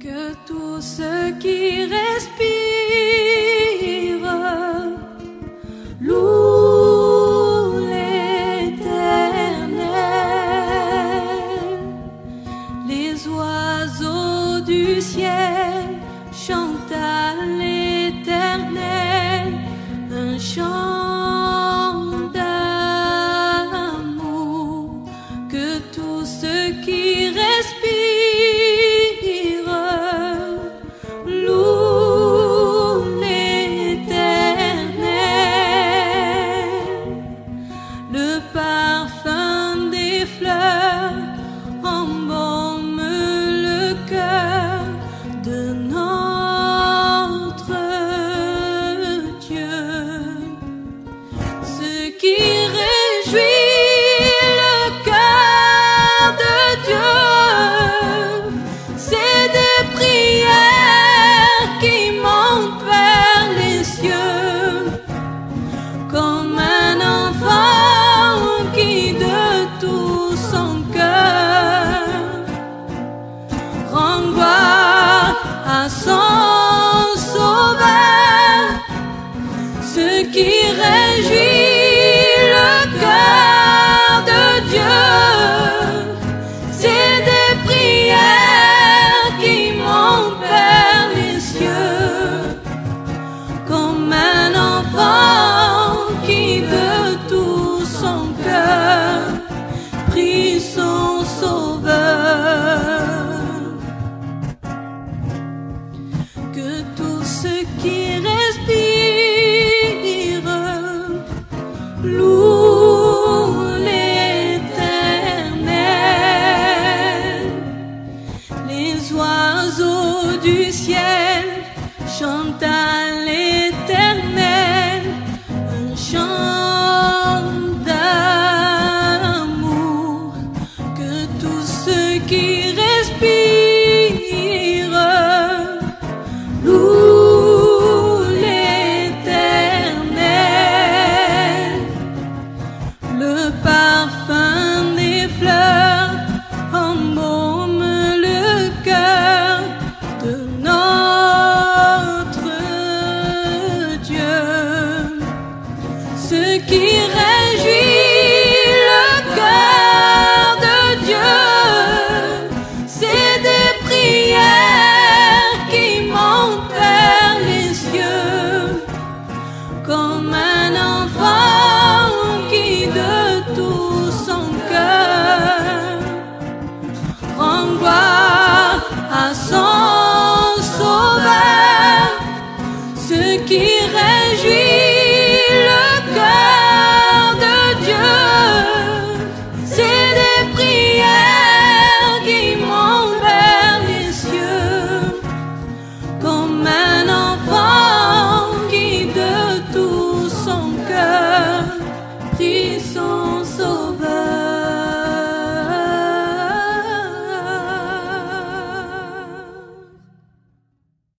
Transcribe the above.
Que tout ce qui respire loue l'Éternel. Les oiseaux du ciel chantent à l'Éternel un chant d'amour. Que tout ce qui respire son sauveur, ce qui réjouit le cœur de Dieu, c'est des prières qui montent vers les cieux, comme un enfant qui de tout son cœur prie son sauveur. Que tout ce qui respire loue l'Éternel. Les oiseaux du ciel chantent à l'Éternel un chant d'amour. Que tout ce qui respire loue l'Éternel. Le parfum